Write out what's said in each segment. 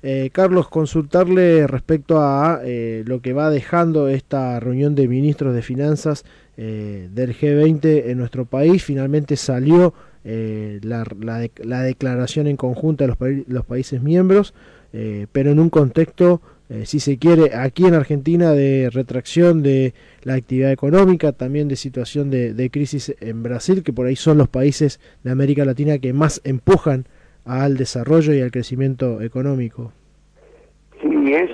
Carlos, consultarle respecto a lo que va dejando esta reunión de ministros de finanzas del G20 en nuestro país. Finalmente salió la declaración en conjunta de los países miembros, pero en un contexto, si se quiere, aquí en Argentina de retracción de la actividad económica, también de situación de crisis en Brasil, que por ahí son los países de América Latina que más empujan al desarrollo y al crecimiento económico. Sí, es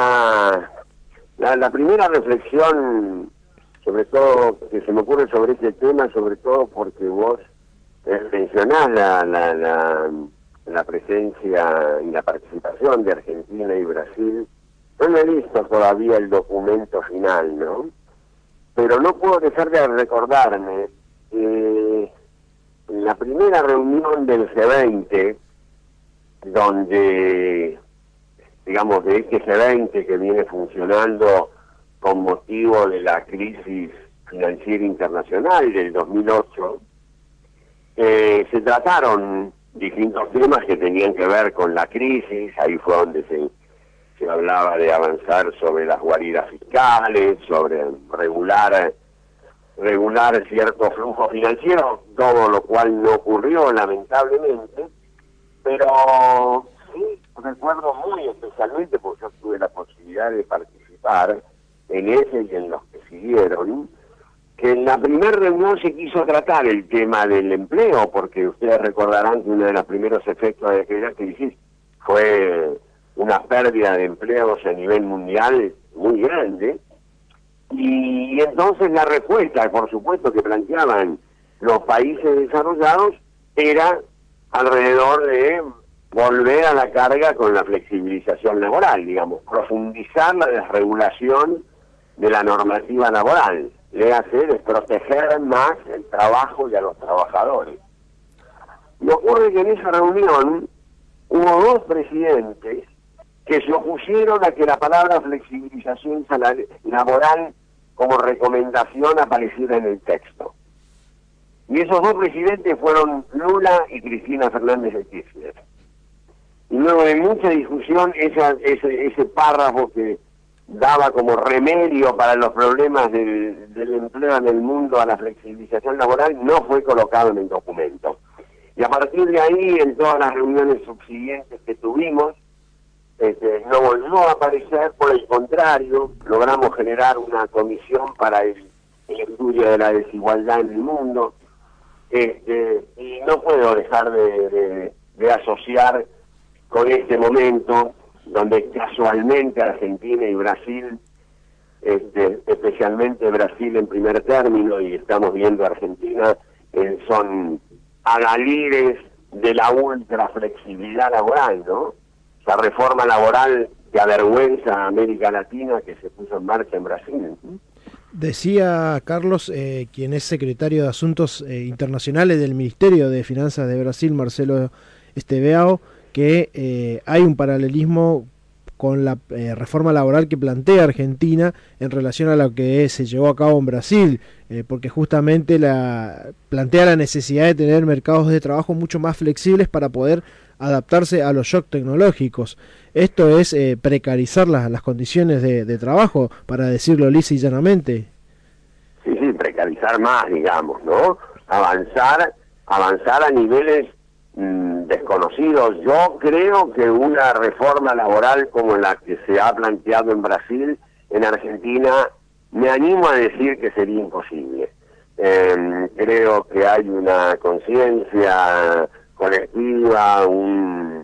la primera reflexión, sobre todo, que se me ocurre sobre este tema, sobre todo porque vos mencionás la presencia y la participación de Argentina y Brasil. No he visto todavía el documento final, ¿no? Pero no puedo dejar de recordarme en la primera reunión del G20, donde, digamos, de este G20 que viene funcionando con motivo de la crisis financiera internacional del 2008, se trataron distintos temas que tenían que ver con la crisis. Ahí fue donde se hablaba de avanzar sobre las guaridas fiscales, sobre regular cierto flujo financiero, todo lo cual no ocurrió lamentablemente, pero sí recuerdo muy especialmente, porque yo tuve la posibilidad de participar en ese y en los que siguieron, que en la primera reunión se quiso tratar el tema del empleo, porque ustedes recordarán que uno de los primeros efectos de aquella crisis fue una pérdida de empleos a nivel mundial muy grande, y entonces la respuesta, por supuesto, que planteaban los países desarrollados era alrededor de volver a la carga con la flexibilización laboral, digamos, profundizar la desregulación de la normativa laboral, le hace de proteger más el trabajo y a los trabajadores. Y ocurre que en esa reunión hubo dos presidentes que se opusieron a que la palabra flexibilización laboral como recomendación apareciera en el texto. Y esos dos presidentes fueron Lula y Cristina Fernández de Kirchner. Y luego de mucha discusión, ese párrafo que daba como remedio para los problemas del empleo en el mundo a la flexibilización laboral no fue colocado en el documento. Y a partir de ahí, en todas las reuniones subsiguientes que tuvimos, no volvió a aparecer. Por el contrario, logramos generar una comisión para el estudio de la desigualdad en el mundo, y no puedo dejar de asociar con este momento donde casualmente Argentina y Brasil, especialmente Brasil en primer término, y estamos viendo Argentina, son adalides de la ultra flexibilidad laboral, ¿no? Esa reforma laboral que avergüenza a América Latina, que se puso en marcha en Brasil. Decía Carlos, quien es secretario de Asuntos Internacionales del Ministerio de Finanzas de Brasil, Marcelo Estebeao, que hay un paralelismo con la reforma laboral que plantea Argentina en relación a lo que se llevó a cabo en Brasil, porque justamente plantea la necesidad de tener mercados de trabajo mucho más flexibles para poder adaptarse a los shocks tecnológicos. Esto es precarizar las condiciones de trabajo, para decirlo lisa y llanamente. Sí, precarizar más, digamos, ¿no? Avanzar a niveles desconocidos. Yo creo que una reforma laboral como la que se ha planteado en Brasil, en Argentina, me animo a decir que sería imposible. Creo que hay una conciencia colectiva, una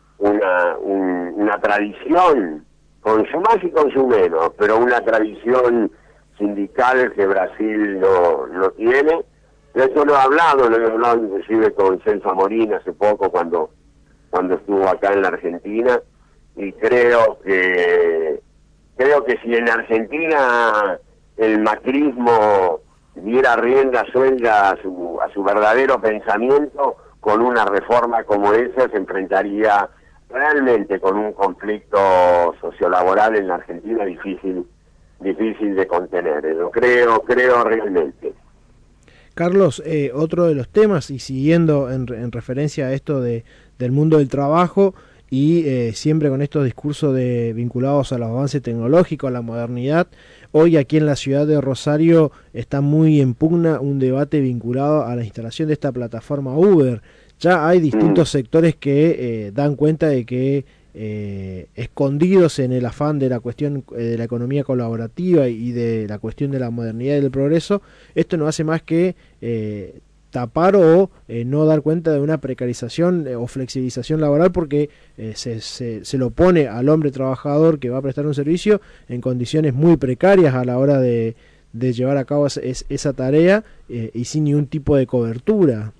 tradición, con su más y con su menos, pero una tradición sindical que Brasil no tiene. De eso lo he hablado inclusive con Celso Amorín hace poco cuando estuvo acá en la Argentina, y creo que si en Argentina el macrismo diera rienda suelta a su verdadero pensamiento, con una reforma como esa se enfrentaría realmente con un conflicto sociolaboral en la Argentina difícil de contener. Lo creo realmente. Carlos, otro de los temas, y siguiendo en referencia a esto del mundo del trabajo, y siempre con estos discursos vinculados a los avances tecnológicos, a la modernidad. Hoy aquí en la ciudad de Rosario está muy en pugna un debate vinculado a la instalación de esta plataforma Uber. Ya hay distintos sectores que dan cuenta de que escondidos en el afán de la cuestión de la economía colaborativa y de la cuestión de la modernidad y del progreso, esto no hace más que tapar o no dar cuenta de una precarización o flexibilización laboral, porque se lo pone al hombre trabajador que va a prestar un servicio en condiciones muy precarias a la hora de llevar a cabo esa tarea y sin ningún tipo de cobertura.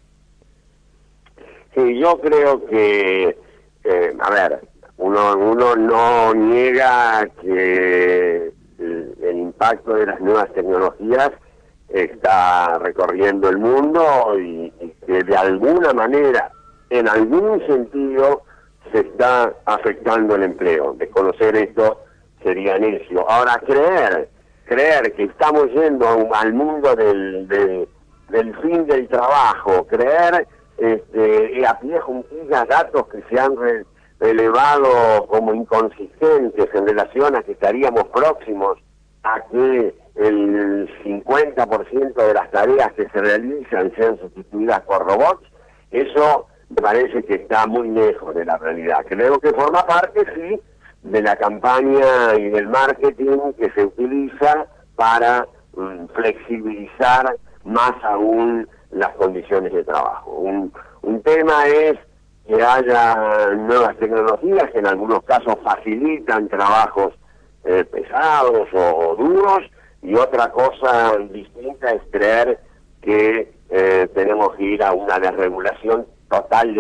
Sí, yo creo que, a ver, uno no niega que el impacto de las nuevas tecnologías está recorriendo el mundo y que de alguna manera, en algún sentido, se está afectando el empleo. Desconocer esto sería necio. Ahora, creer que estamos yendo al mundo del fin del trabajo, creer a pie juntillas datos que se han elevado como inconsistentes en relación a que estaríamos próximos a que el 50% de las tareas que se realizan sean sustituidas por robots, eso me parece que está muy lejos de la realidad. Creo que forma parte, sí, de la campaña y del marketing que se utiliza para flexibilizar más aún las condiciones de trabajo. Un tema es que haya nuevas tecnologías que en algunos casos facilitan trabajos pesados o duros, y otra cosa distinta es creer que tenemos que ir a una desregulación total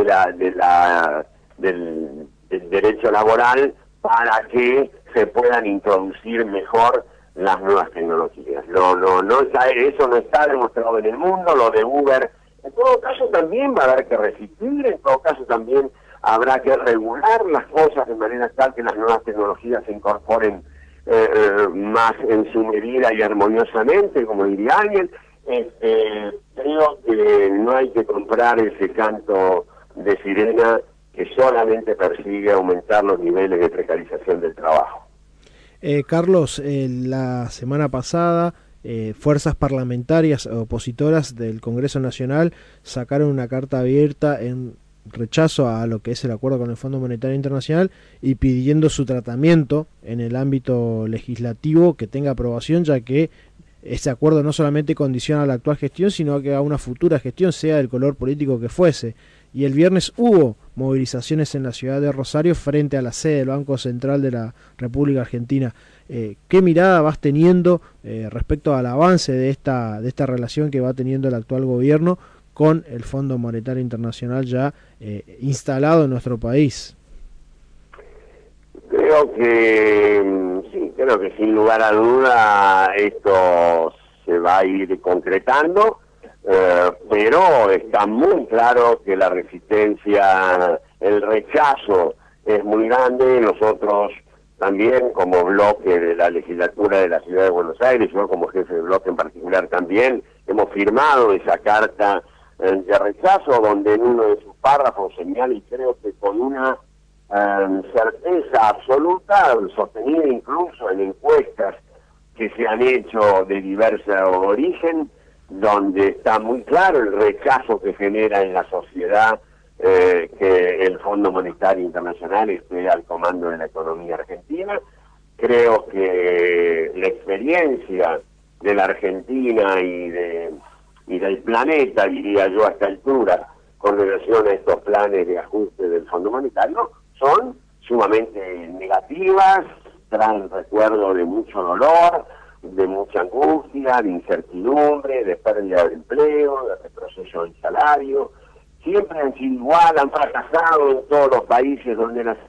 del derecho laboral para que se puedan introducir mejor las nuevas tecnologías. No está, eso no está demostrado en el mundo. Lo de Uber, en todo caso también va a haber que resistir, en todo caso también habrá que regular las cosas de manera tal que las nuevas tecnologías se incorporen más en su medida y armoniosamente, como diría alguien. Creo que no hay que comprar ese canto de sirena que solamente persigue aumentar los niveles de precarización del trabajo. Carlos, la semana pasada fuerzas parlamentarias opositoras del Congreso Nacional sacaron una carta abierta en rechazo a lo que es el acuerdo con el Fondo Monetario Internacional y pidiendo su tratamiento en el ámbito legislativo, que tenga aprobación, ya que ese acuerdo no solamente condiciona a la actual gestión, sino que a una futura gestión, sea del color político que fuese. Y el viernes hubo movilizaciones en la ciudad de Rosario frente a la sede del Banco Central de la República Argentina. ¿Qué mirada vas teniendo respecto al avance de esta relación que va teniendo el actual gobierno con el Fondo Monetario Internacional ya instalado en nuestro país? Creo que sin lugar a duda esto se va a ir concretando, pero está muy claro que la resistencia, el rechazo es muy grande. Nosotros también, como bloque de la legislatura de la Ciudad de Buenos Aires, yo como jefe de bloque en particular también, hemos firmado esa carta de rechazo, donde en uno de sus párrafos señala, y creo que con una certeza absoluta, sostenida incluso en encuestas que se han hecho de diverso origen, donde está muy claro el rechazo que genera en la sociedad que el Fondo Monetario Internacional esté al comando de la economía argentina. Creo que la experiencia de la Argentina y del planeta, diría yo a esta altura, con relación a estos planes de ajuste del Fondo Monetario, son sumamente negativas, traen recuerdo de mucho dolor, de mucha angustia, de incertidumbre, de pérdida de empleo, de retroceso del salario. Siempre han sido igual, han fracasado en todos los países donde las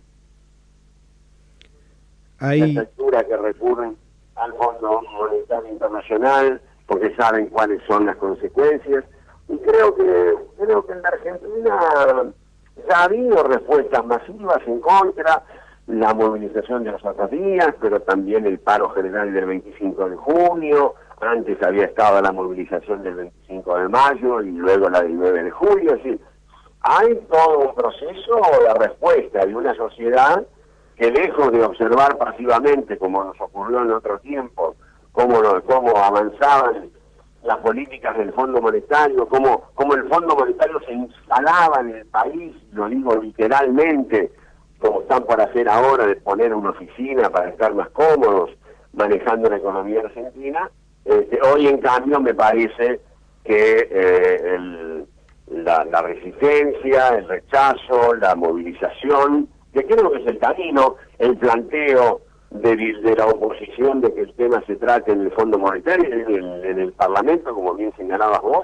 estructuras que recurren al Fondo Monetario Internacional, porque saben cuáles son las consecuencias. Y creo que en la Argentina ya ha habido respuestas masivas en contra, la movilización de los otros días, pero también el paro general del 25 de junio, antes había estado la movilización del 25 de mayo y luego la del 9 de julio. Es decir, hay todo un proceso de respuesta de una sociedad que, lejos de observar pasivamente, como nos ocurrió en otro tiempo, cómo avanzaban las políticas del Fondo Monetario, cómo el Fondo Monetario se instalaba en el país, lo digo literalmente, como están por hacer ahora, de poner una oficina para estar más cómodos manejando la economía argentina. Hoy, en cambio, me parece que la resistencia, el rechazo, la movilización, que creo que es el camino, el planteo de la oposición de que el tema se trate en el Fondo Monetario, en el Parlamento, como bien señalabas vos,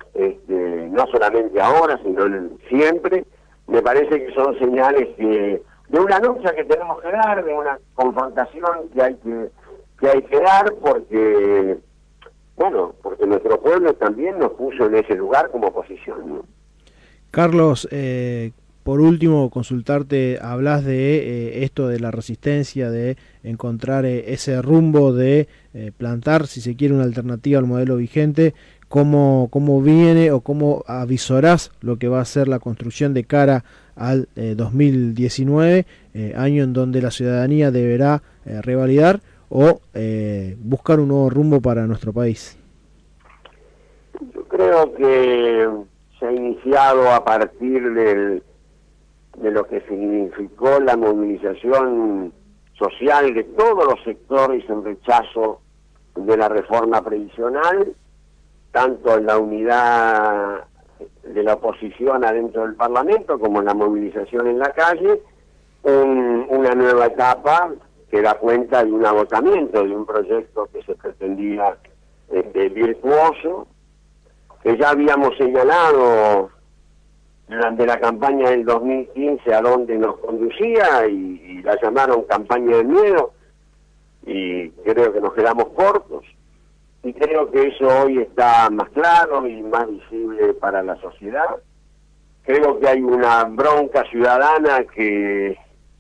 no solamente ahora, sino siempre, me parece que son señales de una lucha que tenemos que dar, de una confrontación que hay que dar, porque nuestro pueblo también nos puso en ese lugar como oposición, ¿no? Carlos, por último, consultarte, hablas de esto de la resistencia, de encontrar ese rumbo, de plantar, si se quiere, una alternativa al modelo vigente. ¿Cómo viene o cómo avisorás lo que va a ser la construcción de cara al 2019, año en donde la ciudadanía deberá revalidar o buscar un nuevo rumbo para nuestro país? Yo creo que se ha iniciado a partir de lo que significó la movilización social de todos los sectores en rechazo de la reforma previsional, tanto en la unidad de la oposición adentro del Parlamento como en la movilización en la calle, una nueva etapa que da cuenta de un agotamiento de un proyecto que se pretendía virtuoso, que ya habíamos señalado durante la campaña del 2015 a dónde nos conducía, y la llamaron campaña de miedo, y creo que nos quedamos cortos, y creo que eso hoy está más claro y más visible para la sociedad. Creo que hay una bronca ciudadana que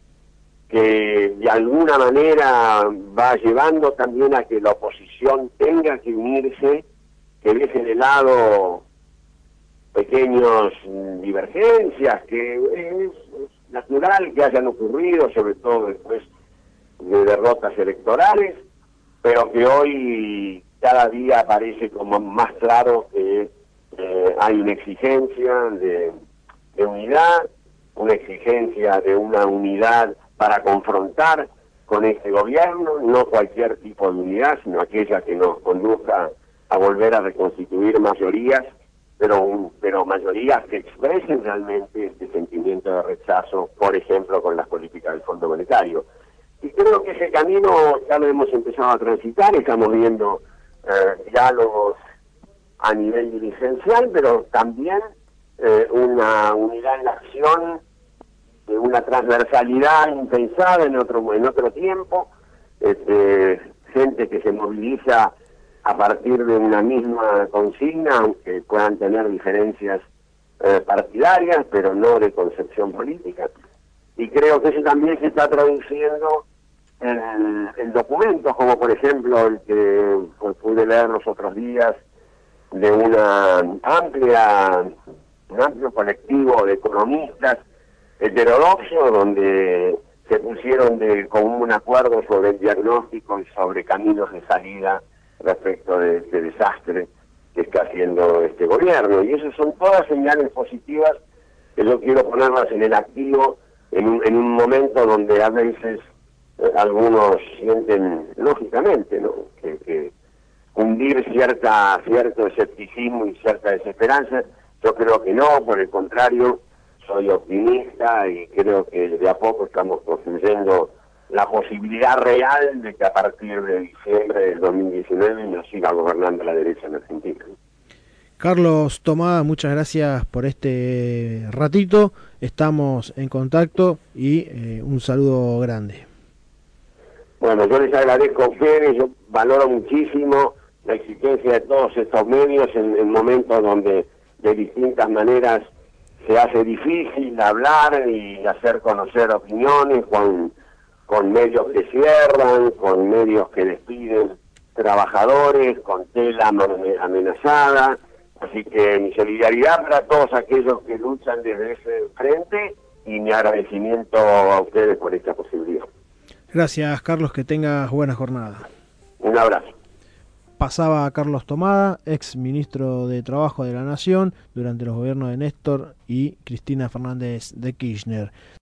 de alguna manera va llevando también a que la oposición tenga que unirse, que deje de lado pequeñas divergencias, que es natural que hayan ocurrido, sobre todo después de derrotas electorales, pero que hoy cada día parece como más claro que hay una exigencia de unidad, una exigencia de una unidad para confrontar con este gobierno, no cualquier tipo de unidad, sino aquella que nos conduzca a volver a reconstituir mayorías, pero mayorías que expresen realmente este sentimiento de rechazo, por ejemplo, con las políticas del Fondo Monetario. Y creo que ese camino ya lo hemos empezado a transitar, estamos viendo diálogos a nivel dirigencial, pero también una unidad en la acción, de una transversalidad impensada en otro tiempo, gente que se moviliza a partir de una misma consigna, aunque puedan tener diferencias partidarias, pero no de concepción política. Y creo que eso también se está traduciendo en documentos, como por ejemplo el que pude leer los otros días de un amplio colectivo de economistas heterodoxos, donde se pusieron de común acuerdo sobre el diagnóstico y sobre caminos de salida respecto de este desastre que está haciendo este gobierno. Y esas son todas señales positivas que yo quiero ponerlas en el activo en un momento donde a veces algunos sienten, lógicamente, ¿no?, que hundir cierto escepticismo y cierta desesperanza. Yo creo que no, por el contrario, soy optimista y creo que de a poco estamos construyendo la posibilidad real de que a partir de diciembre del 2019 nos siga gobernando la derecha en Argentina. Carlos Tomada, muchas gracias por este ratito, estamos en contacto y un saludo grande. Bueno, yo les agradezco a ustedes, yo valoro muchísimo la existencia de todos estos medios en momentos donde de distintas maneras se hace difícil hablar y hacer conocer opiniones con medios que cierran, con medios que despiden trabajadores, con tela amenazada, Así que mi solidaridad para todos aquellos que luchan desde ese frente y mi agradecimiento a ustedes por esta posibilidad. Gracias, Carlos, que tengas buena jornada. Un abrazo. Pasaba Carlos Tomada, ex ministro de Trabajo de la Nación durante los gobiernos de Néstor y Cristina Fernández de Kirchner.